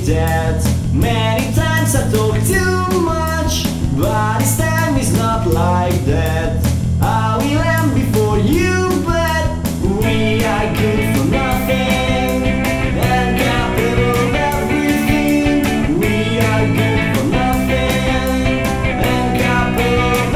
that many times I talk too much, but this time is not like that. I will end before you, but we are good for nothing and capable of everything. We are good for nothing and capable of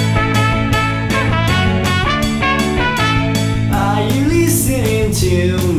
to